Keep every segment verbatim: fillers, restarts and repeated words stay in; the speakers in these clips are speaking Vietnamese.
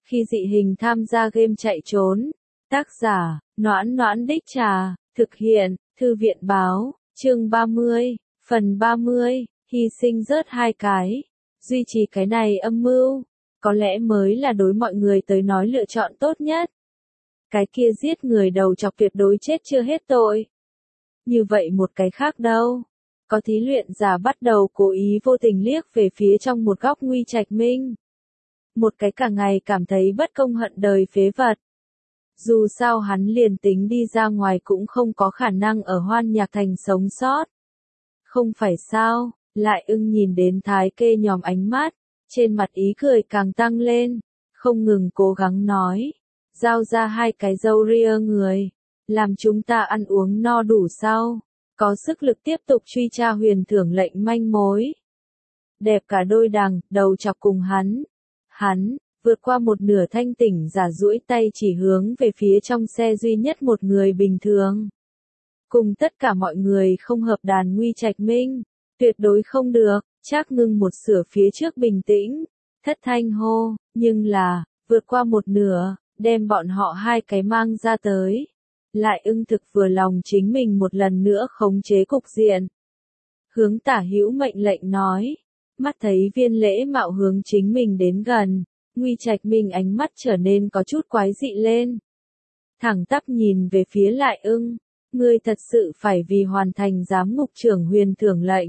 Khi dị hình tham gia game chạy trốn. Tác giả, Noãn Noãn Đích Trà, thực hiện, Thư viện báo, chương ba mươi, phần ba mươi, hy sinh rớt hai cái. Duy trì cái này âm mưu, có lẽ mới là đối mọi người tới nói lựa chọn tốt nhất. Cái kia giết người đầu chọc tuyệt đối chết chưa hết tội. Như vậy một cái khác đâu? Có thí luyện giả bắt đầu cố ý vô tình liếc về phía trong một góc Nguy Trạch Minh. Một cái cả ngày cảm thấy bất công hận đời phế vật. Dù sao hắn liền tính đi ra ngoài cũng không có khả năng ở Hoan Nhạc Thành sống sót. Không phải sao, Lại Ưng nhìn đến Thái Kê nhòm ánh mắt, trên mặt ý cười càng tăng lên, không ngừng cố gắng nói. Giao ra hai cái râu ria người, làm chúng ta ăn uống no đủ sau, có sức lực tiếp tục truy tra huyền thưởng lệnh manh mối. Đẹp cả đôi đằng, đầu chọc cùng hắn. Hắn, vượt qua một nửa thanh tỉnh giả duỗi tay chỉ hướng về phía trong xe duy nhất một người bình thường. Cùng tất cả mọi người không hợp đàn Nguy Trạch Minh, tuyệt đối không được, Trác Ngưng một sửa phía trước bình tĩnh, thất thanh hô, nhưng là, vượt qua một nửa, đem bọn họ hai cái mang ra tới. Lại Ưng thực vừa lòng chính mình một lần nữa khống chế cục diện. Hướng Tả Hữu mệnh lệnh nói, mắt thấy Viên Lễ Mạo hướng chính mình đến gần, Nguy Trạch Minh ánh mắt trở nên có chút quái dị lên. Thẳng tắp nhìn về phía Lại Ưng, ngươi thật sự phải vì hoàn thành giám ngục trưởng huyền thưởng lệnh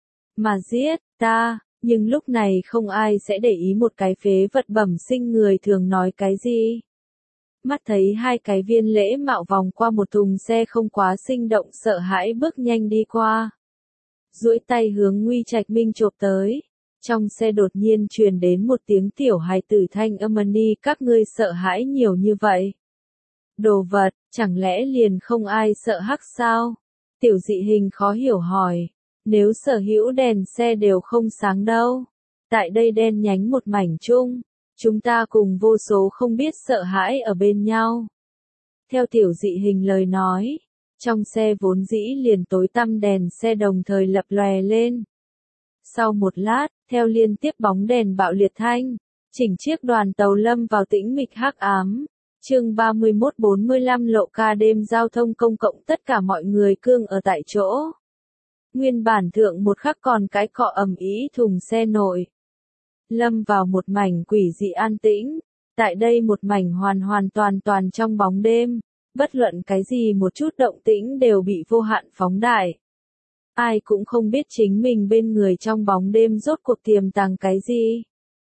mà giết ta, nhưng lúc này không ai sẽ để ý một cái phế vật bẩm sinh người thường nói cái gì. Mắt thấy hai cái Viên Lễ Mạo vòng qua một thùng xe không quá sinh động sợ hãi bước nhanh đi qua. Duỗi tay hướng Nguy Trạch Minh chộp tới. Trong xe đột nhiên truyền đến một tiếng tiểu hài tử thanh âm ni, các ngươi sợ hãi nhiều như vậy. Đồ vật, chẳng lẽ liền không ai sợ hắc sao? Tiểu dị hình khó hiểu hỏi. Nếu sở hữu đèn xe đều không sáng đâu. Tại đây đen nhánh một mảnh chung. Chúng ta cùng vô số không biết sợ hãi ở bên nhau. Theo tiểu dị hình lời nói, trong xe vốn dĩ liền tối tăm đèn xe đồng thời lập lòe lên. Sau một lát, theo liên tiếp bóng đèn bạo liệt thanh, chỉnh chiếc đoàn tàu lâm vào tĩnh mịch hắc ám. Chương ba mươi mốt bốn mươi lăm lộ ca đêm giao thông công cộng tất cả mọi người cương ở tại chỗ. Nguyên bản thượng một khắc còn cái cọ ầm ĩ thùng xe nội. Lâm vào một mảnh quỷ dị an tĩnh, tại đây một mảnh hoàn hoàn toàn toàn trong bóng đêm, bất luận cái gì một chút động tĩnh đều bị vô hạn phóng đại. Ai cũng không biết chính mình bên người trong bóng đêm rốt cuộc tiềm tàng cái gì.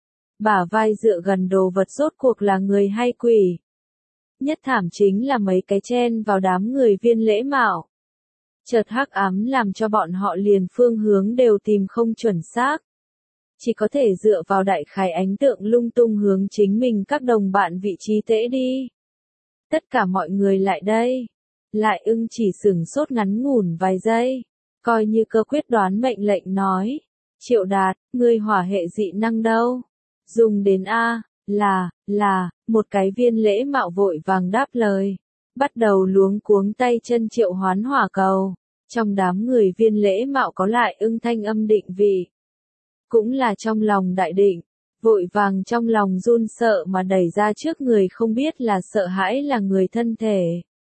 Bả vai dựa gần đồ vật rốt cuộc là người hay quỷ. Nhất thảm chính là mấy cái chen vào đám người Viên Lễ Mạo. Chợt hắc ám làm cho bọn họ liền phương hướng đều tìm không chuẩn xác. Chỉ có thể dựa vào đại khái ánh tượng lung tung hướng chính mình các đồng bạn vị trí tễ đi. Tất cả mọi người lại đây. Lại Ưng chỉ sửng sốt ngắn ngủn vài giây. Coi như cơ quyết đoán mệnh lệnh nói. Triệu Đạt, ngươi hỏa hệ dị năng đâu? Dùng đến A, là, là, một cái Viên Lễ Mạo vội vàng đáp lời. Bắt đầu luống cuống tay chân triệu hoán hỏa cầu. Trong đám người Viên Lễ Mạo có Lại Ưng thanh âm định vị. Cũng là trong lòng đại định, vội vàng trong lòng run sợ mà đẩy ra trước người không biết là sợ hãi là người thân thể.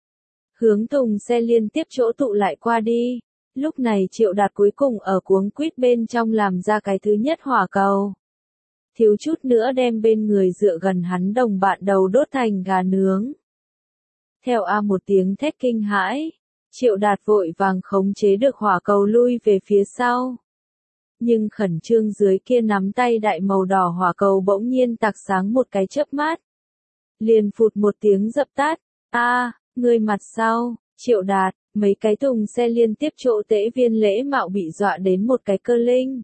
Hướng thùng xe liên tiếp chỗ tụ lại qua đi, lúc này Triệu Đạt cuối cùng ở cuống quýt bên trong làm ra cái thứ nhất hỏa cầu. Thiếu chút nữa đem bên người dựa gần hắn đồng bạn đầu đốt thành gà nướng. Theo A một tiếng thét kinh hãi, Triệu Đạt vội vàng khống chế được hỏa cầu lui về phía sau. Nhưng khẩn trương dưới kia nắm tay đại màu đỏ hỏa cầu bỗng nhiên tạc sáng một cái chớp mắt. Liền phụt một tiếng dập tắt, a, người mặt sau, Triệu Đạt, mấy cái thùng xe liên tiếp chỗ tễ Viên Lễ Mạo bị dọa đến một cái cơ linh.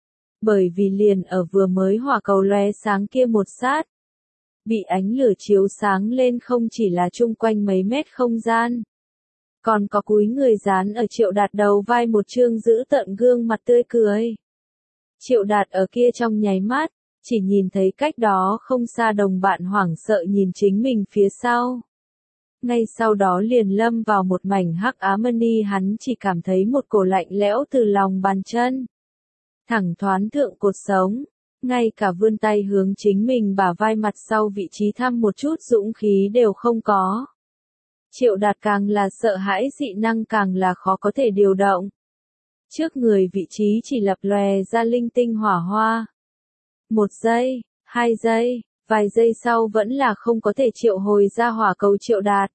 Bởi vì liền ở vừa mới hỏa cầu lóe sáng kia một sát. Bị ánh lửa chiếu sáng lên không chỉ là chung quanh mấy mét không gian. Còn có cúi người dán ở Triệu Đạt đầu vai một trương giữ tợn gương mặt tươi cười. Triệu Đạt ở kia trong nháy mắt, chỉ nhìn thấy cách đó không xa đồng bạn hoảng sợ nhìn chính mình phía sau. Ngay sau đó liền lâm vào một mảnh hắc ám ni, hắn chỉ cảm thấy một cổ lạnh lẽo từ lòng bàn chân thẳng thoán thượng cột sống, ngay cả vươn tay hướng chính mình bả vai mặt sau vị trí thăm một chút dũng khí đều không có. Triệu Đạt càng là sợ hãi dị năng càng là khó có thể điều động. Trước người vị trí chỉ lập lòe ra linh tinh hỏa hoa. Một giây, hai giây, vài giây sau vẫn là không có thể triệu hồi ra hỏa cầu Triệu Đạt.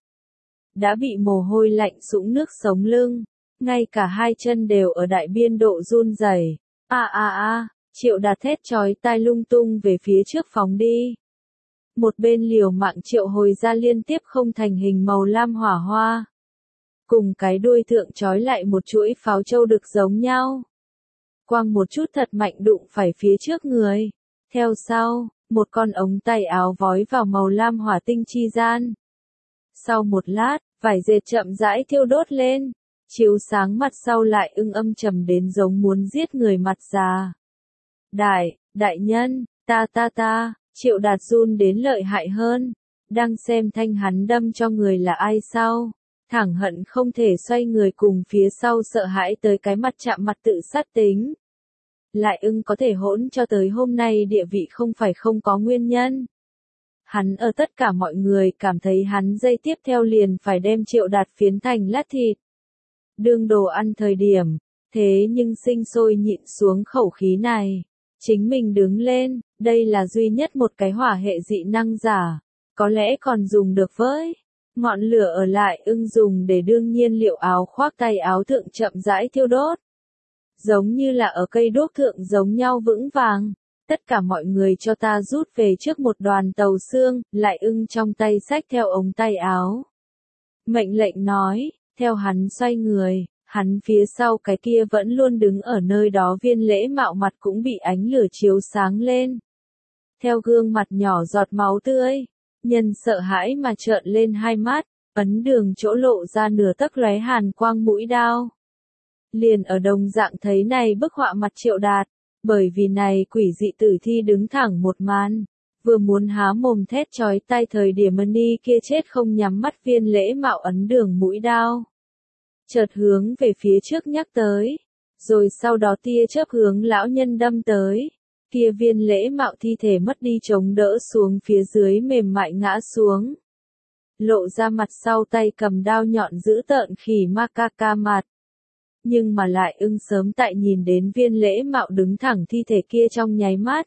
Đã bị mồ hôi lạnh sũng nước sống lưng, ngay cả hai chân đều ở đại biên độ run rẩy. A a a, Triệu Đạt thét chói tai lung tung về phía trước phóng đi. Một bên liều mạng triệu hồi ra liên tiếp không thành hình màu lam hỏa hoa. Cùng cái đuôi thượng chói lại một chuỗi pháo châu đực giống nhau. Quang một chút thật mạnh đụng phải phía trước người. Theo sau, một con ống tay áo vói vào màu lam hỏa tinh chi gian. Sau một lát, vải dệt chậm rãi thiêu đốt lên, chiếu sáng mặt sau lại ưng âm trầm đến giống muốn giết người mặt già. Đại, đại nhân, ta ta ta, Triệu Đạt run đến lợi hại hơn, đang xem thanh hắn đâm cho người là ai sao, thẳng hận không thể xoay người cùng phía sau sợ hãi tới cái mặt chạm mặt tự sát tính. Lại ưng có thể hỗn cho tới hôm nay địa vị không phải không có nguyên nhân. Hắn ở tất cả mọi người cảm thấy hắn dây tiếp theo liền phải đem Triệu Đạt phiến thành lát thịt. Đương đồ ăn thời điểm, thế nhưng sinh sôi nhịn xuống khẩu khí này. Chính mình đứng lên, đây là duy nhất một cái hỏa hệ dị năng giả, có lẽ còn dùng được với. Ngọn lửa ở lại ưng dùng để đương nhiên liệu áo khoác tay áo thượng chậm rãi thiêu đốt. Giống như là ở cây đốt thượng giống nhau vững vàng. Tất cả mọi người cho ta rút về trước một đoàn tàu xương, lại ưng trong tay xách theo ống tay áo. Mệnh lệnh nói, theo hắn xoay người, hắn phía sau cái kia vẫn luôn đứng ở nơi đó viên lễ mạo mặt cũng bị ánh lửa chiếu sáng lên. Theo gương mặt nhỏ giọt máu tươi, nhân sợ hãi mà trợn lên hai mắt, ấn đường chỗ lộ ra nửa tấc lóe hàn quang mũi đao. Liền ở đồng dạng thấy này bức họa mặt Triệu Đạt. Bởi vì này quỷ dị tử thi đứng thẳng một màn, vừa muốn há mồm thét chói tai thời điểm Mani kia chết không nhắm mắt viên lễ mạo ấn đường mũi đao. Chợt hướng về phía trước nhắc tới, rồi sau đó tia chớp hướng lão nhân đâm tới, kia viên lễ mạo thi thể mất đi chống đỡ xuống phía dưới mềm mại ngã xuống. Lộ ra mặt sau tay cầm đao nhọn giữ tợn khỉ ma ca ca mặt. Nhưng mà lại ưng sớm tại nhìn đến viên lễ mạo đứng thẳng thi thể kia trong nháy mắt.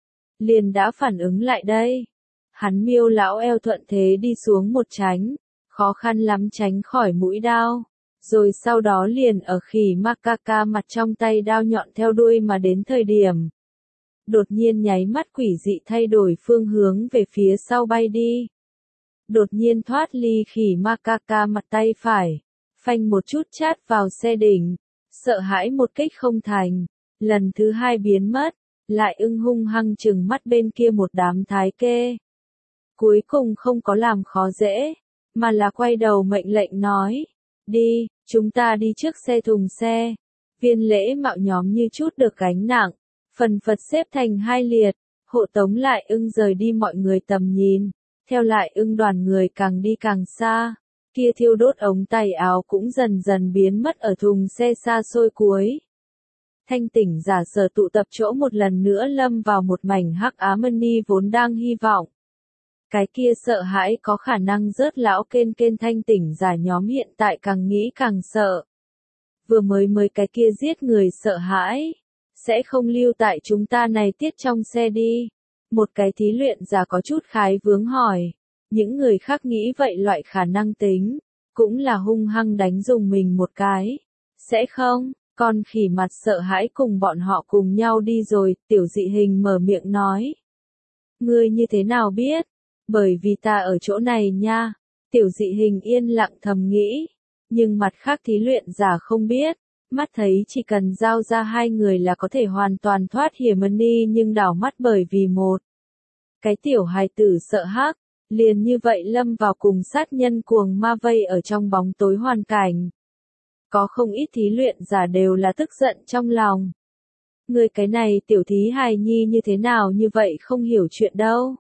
Liền đã phản ứng lại đây. Hắn miêu lão eo thuận thế đi xuống một tránh, khó khăn lắm tránh khỏi mũi đao. Rồi sau đó liền ở khỉ macaca mặt trong tay đao nhọn theo đuôi mà đến thời điểm. Đột nhiên nháy mắt quỷ dị thay đổi phương hướng về phía sau bay đi. Đột nhiên thoát ly khỉ macaca mặt tay phải. Phanh một chút chát vào xe đỉnh, sợ hãi một kích không thành, lần thứ hai biến mất, lại ưng hung hăng chừng mắt bên kia một đám thái kê. Cuối cùng không có làm khó dễ, mà là quay đầu mệnh lệnh nói, đi, chúng ta đi trước xe thùng xe. Viên lễ mạo nhóm như chút được gánh nặng, phần phật xếp thành hai liệt, hộ tống lại ưng rời đi mọi người tầm nhìn, theo lại ưng đoàn người càng đi càng xa. Kia thiêu đốt ống tay áo cũng dần dần biến mất ở thùng xe xa xôi cuối. Thanh tỉnh giả sở tụ tập chỗ một lần nữa lâm vào một mảnh hắc ám Mani vốn đang hy vọng. Cái kia sợ hãi có khả năng rớt lão kên kên thanh tỉnh giả nhóm hiện tại càng nghĩ càng sợ. Vừa mới mới cái kia giết người sợ hãi. Sẽ không lưu tại chúng ta này tiết trong xe đi. Một cái thí luyện giả có chút khái vướng hỏi. Những người khác nghĩ vậy loại khả năng tính, cũng là hung hăng đánh dùng mình một cái. Sẽ không, con khỉ mặt sợ hãi cùng bọn họ cùng nhau đi rồi, tiểu dị hình mở miệng nói. Ngươi như thế nào biết? Bởi vì ta ở chỗ này nha. Tiểu dị hình yên lặng thầm nghĩ, nhưng mặt khác thí luyện giả không biết. Mắt thấy chỉ cần giao ra hai người là có thể hoàn toàn thoát hiểm Mani nhưng đảo mắt bởi vì một. Cái tiểu hài tử sợ hắc. Liền như vậy lâm vào cùng sát nhân cuồng ma vây ở trong bóng tối hoàn cảnh. Có không ít thí luyện giả đều là tức giận trong lòng. Người cái này tiểu thí hài nhi như thế nào như vậy không hiểu chuyện đâu.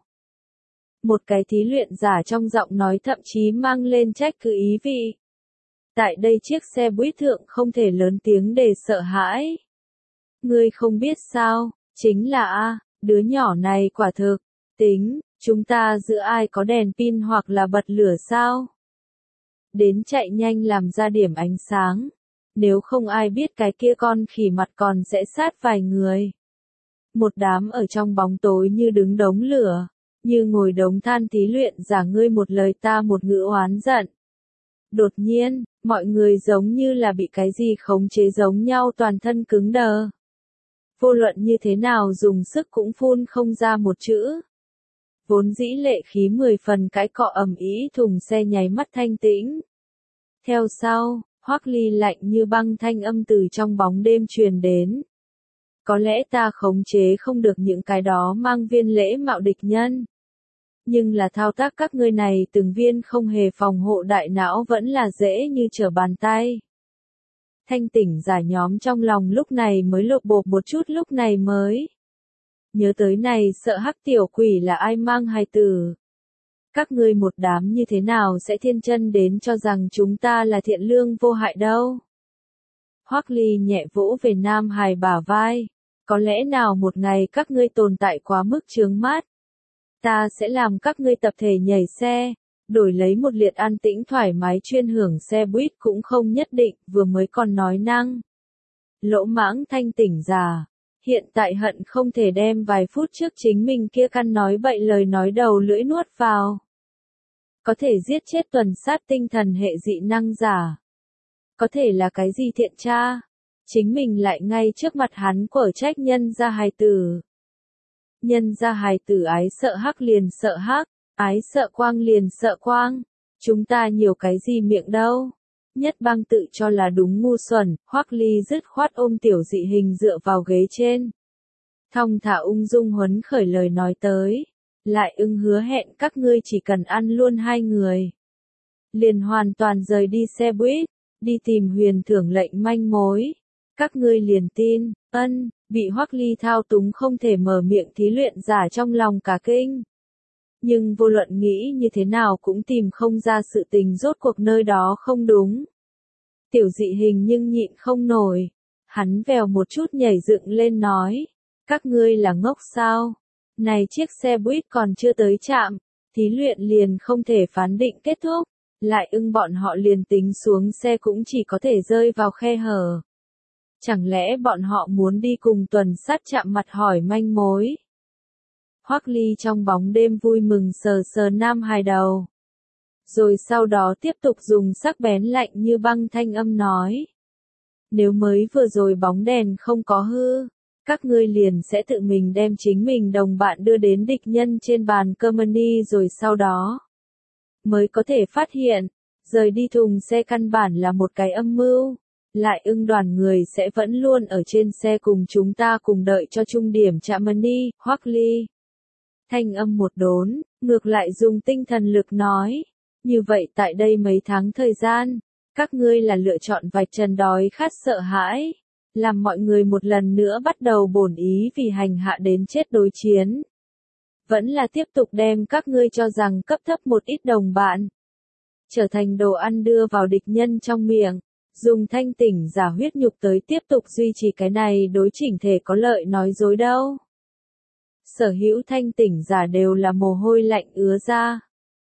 Một cái thí luyện giả trong giọng nói thậm chí mang lên trách cứ ý vị. Tại đây chiếc xe buýt thượng không thể lớn tiếng để sợ hãi. Ngươi không biết sao, chính là a Đứa nhỏ này quả thực, tính, chúng ta giữa ai có đèn pin hoặc là bật lửa sao? Đến chạy nhanh làm ra điểm ánh sáng. Nếu không ai biết cái kia con khỉ mặt còn sẽ sát vài người. Một đám ở trong bóng tối như đứng đống lửa, như ngồi đống than thí luyện giả ngươi một lời ta một ngữ oán giận. Đột nhiên, mọi người giống như là bị cái gì khống chế giống nhau toàn thân cứng đờ. Vô luận như thế nào dùng sức cũng phun không ra một chữ. Vốn dĩ lệ khí mười phần cái cọ ầm ĩ thùng xe nháy mắt thanh tĩnh. Theo sau, Hoắc Ly lạnh như băng thanh âm từ trong bóng đêm truyền đến. Có lẽ ta khống chế không được những cái đó mang viên lễ mạo địch nhân. Nhưng là thao tác các ngươi này từng viên không hề phòng hộ đại não vẫn là dễ như trở bàn tay. Thanh tỉnh giả nhóm trong lòng lúc này mới lột bột một chút lúc này mới. Nhớ tới này sợ hắc tiểu quỷ là ai mang hài tử. Các ngươi một đám như thế nào sẽ thiên chân đến cho rằng chúng ta là thiện lương vô hại đâu. Hoắc Ly nhẹ vỗ về Nam Hải bả vai. Có lẽ nào một ngày các ngươi tồn tại quá mức chướng mắt. Ta sẽ làm các ngươi tập thể nhảy xe, đổi lấy một liệt an tĩnh thoải mái chuyên hưởng xe buýt cũng không nhất định, vừa mới còn nói năng. Lỗ mãng thanh tỉnh già, hiện tại hận không thể đem vài phút trước chính mình kia căn nói bậy lời nói đầu lưỡi nuốt vào. Có thể giết chết tuần sát tinh thần hệ dị năng giả. Có thể là cái gì thiện tra, chính mình lại ngay trước mặt hắn quở trách nhân gia hài tử. Nhân gia hài tử ái sợ hắc liền sợ hắc, ái sợ quang liền sợ quang. Chúng ta nhiều cái gì miệng đâu. Nhất bang tự cho là đúng ngu xuẩn, Hoắc Ly dứt khoát ôm tiểu dị hình dựa vào ghế trên. Thong thả ung dung huấn khởi lời nói tới. Lại ưng hứa hẹn các ngươi chỉ cần ăn luôn hai người. Liền hoàn toàn rời đi xe buýt, đi tìm huyền thưởng lệnh manh mối. Các ngươi liền tin, ân, bị Hoắc Ly thao túng không thể mở miệng thí luyện giả trong lòng cả kinh. Nhưng vô luận nghĩ như thế nào cũng tìm không ra sự tình rốt cuộc nơi đó không đúng. Tiểu dị hình nhưng nhịn không nổi. Hắn vèo một chút nhảy dựng lên nói. Các ngươi là ngốc sao? Này chiếc xe buýt còn chưa tới trạm, thí luyện liền không thể phán định kết thúc. Lại ưng bọn họ liền tính xuống xe cũng chỉ có thể rơi vào khe hở. Chẳng lẽ bọn họ muốn đi cùng tuần sát chạm mặt hỏi manh mối? Hoắc Ly trong bóng đêm vui mừng sờ sờ Nam Hải đầu. Rồi sau đó tiếp tục dùng sắc bén lạnh như băng thanh âm nói. Nếu mới vừa rồi bóng đèn không có hư, các ngươi liền sẽ tự mình đem chính mình đồng bạn đưa đến địch nhân trên bàn Germany rồi sau đó mới có thể phát hiện, rời đi thùng xe căn bản là một cái âm mưu. Lại ưng đoàn người sẽ vẫn luôn ở trên xe cùng chúng ta cùng đợi cho trung điểm Germany, Hoắc Ly. Thanh âm một đốn, ngược lại dùng tinh thần lực nói. Như vậy tại đây mấy tháng thời gian, các ngươi là lựa chọn vạch trần đói khát sợ hãi, làm mọi người một lần nữa bắt đầu bổn ý vì hành hạ đến chết đối chiến. Vẫn là tiếp tục đem các ngươi cho rằng cấp thấp một ít đồng bạn, trở thành đồ ăn đưa vào địch nhân trong miệng, dùng thanh tỉnh giả huyết nhục tới tiếp tục duy trì cái này đối chỉnh thể có lợi nói dối đâu. Sở hữu thanh tỉnh giả đều là mồ hôi lạnh ứa ra.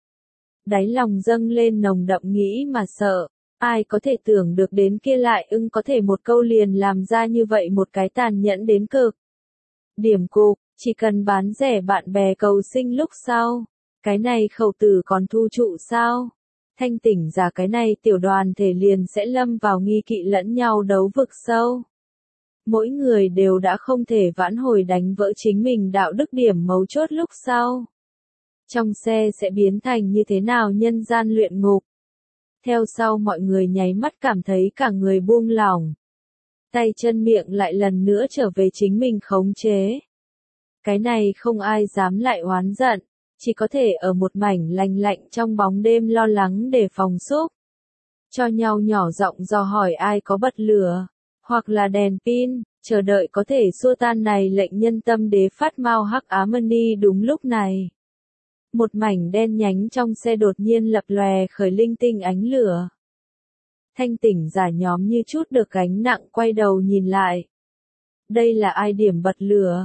Đáy lòng dâng lên nồng đậm nghĩ mà sợ, ai có thể tưởng được đến kia lại ưng có thể một câu liền làm ra như vậy một cái tàn nhẫn đến cực. Điểm cục, chỉ cần bán rẻ bạn bè cầu sinh lúc sau, cái này khẩu tử còn thu trụ sao? Thanh tỉnh giả cái này tiểu đoàn thể liền sẽ lâm vào nghi kỵ lẫn nhau đấu vực sâu. Mỗi người đều đã không thể vãn hồi đánh vỡ chính mình đạo đức điểm mấu chốt lúc sau. Trong xe sẽ biến thành như thế nào nhân gian luyện ngục. Theo sau mọi người nháy mắt cảm thấy cả người buông lỏng. Tay chân miệng lại lần nữa trở về chính mình khống chế. Cái này không ai dám lại oán giận, chỉ có thể ở một mảnh lành lạnh trong bóng đêm lo lắng để phòng xúc. Cho nhau nhỏ giọng dò hỏi ai có bật lửa, hoặc là đèn pin, chờ đợi có thể xua tan này lệnh nhân tâm đế phát mau hắc Ám-ni đúng lúc này. Một mảnh đen nhánh trong xe đột nhiên lập lòe khởi linh tinh ánh lửa. Thanh tỉnh giả nhóm như chút được gánh nặng quay đầu nhìn lại. Đây là ai điểm bật lửa?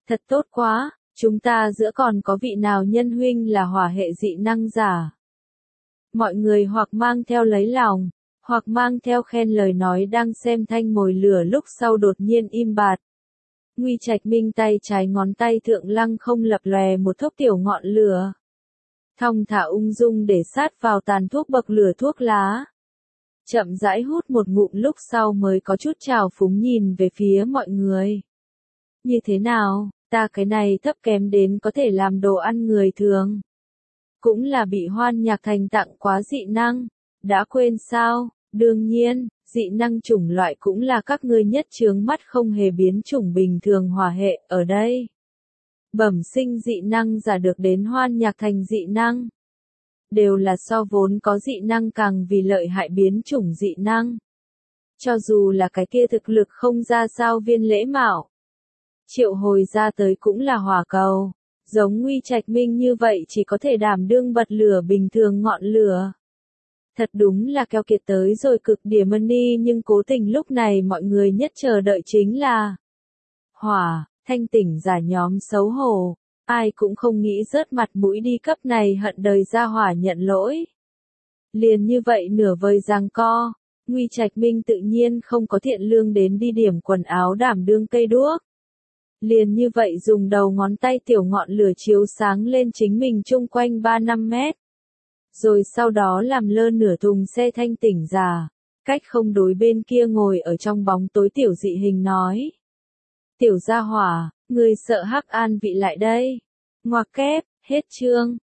Thật tốt quá, chúng ta giữa còn có vị nào nhân huynh là hỏa hệ dị năng giả. Mọi người hoặc mang theo lấy lòng, hoặc mang theo khen lời nói đang xem thanh mồi lửa lúc sau đột nhiên im bặt. Nguy Trạch Minh tay trái ngón tay thượng lăng không lập lòe một thốc tiểu ngọn lửa. Thong thả ung dung để sát vào tàn thuốc bậc lửa thuốc lá. Chậm rãi hút một ngụm lúc sau mới có chút trào phúng nhìn về phía mọi người. Như thế nào, ta cái này thấp kém đến có thể làm đồ ăn người thường. Cũng là bị Hoan Nhạc Thành tặng quá dị năng, đã quên sao, đương nhiên, dị năng chủng loại cũng là các ngươi nhất chướng mắt không hề biến chủng bình thường hỏa hệ, ở đây. Bẩm sinh dị năng giả được đến Hoan Nhạc Thành dị năng. Đều là so vốn có dị năng càng vì lợi hại biến chủng dị năng. Cho dù là cái kia thực lực không ra sao Viên Lễ Mạo. Triệu hồi ra tới cũng là hỏa cầu. Giống Nguy Trạch Minh như vậy chỉ có thể đảm đương bật lửa bình thường ngọn lửa. Thật đúng là keo kiệt tới rồi cực điểm money, nhưng cố tình lúc này mọi người nhất chờ đợi chính là hỏa, thanh tỉnh giả nhóm xấu hổ. Ai cũng không nghĩ rớt mặt mũi đi cấp này hận đời ra hỏa nhận lỗi. Liền như vậy nửa vời giằng co, Nguy Trạch Minh tự nhiên không có thiện lương đến đi điểm quần áo đảm đương cây đuốc. Liền như vậy dùng đầu ngón tay tiểu ngọn lửa chiếu sáng lên chính mình chung quanh ba năm mét. Rồi sau đó làm lơ nửa thùng xe thanh tỉnh giả. Cách không đối bên kia ngồi ở trong bóng tối tiểu dị hình nói. Tiểu gia hỏa, người sợ Hắc An vị lại đây. Ngoặc kép, hết chương.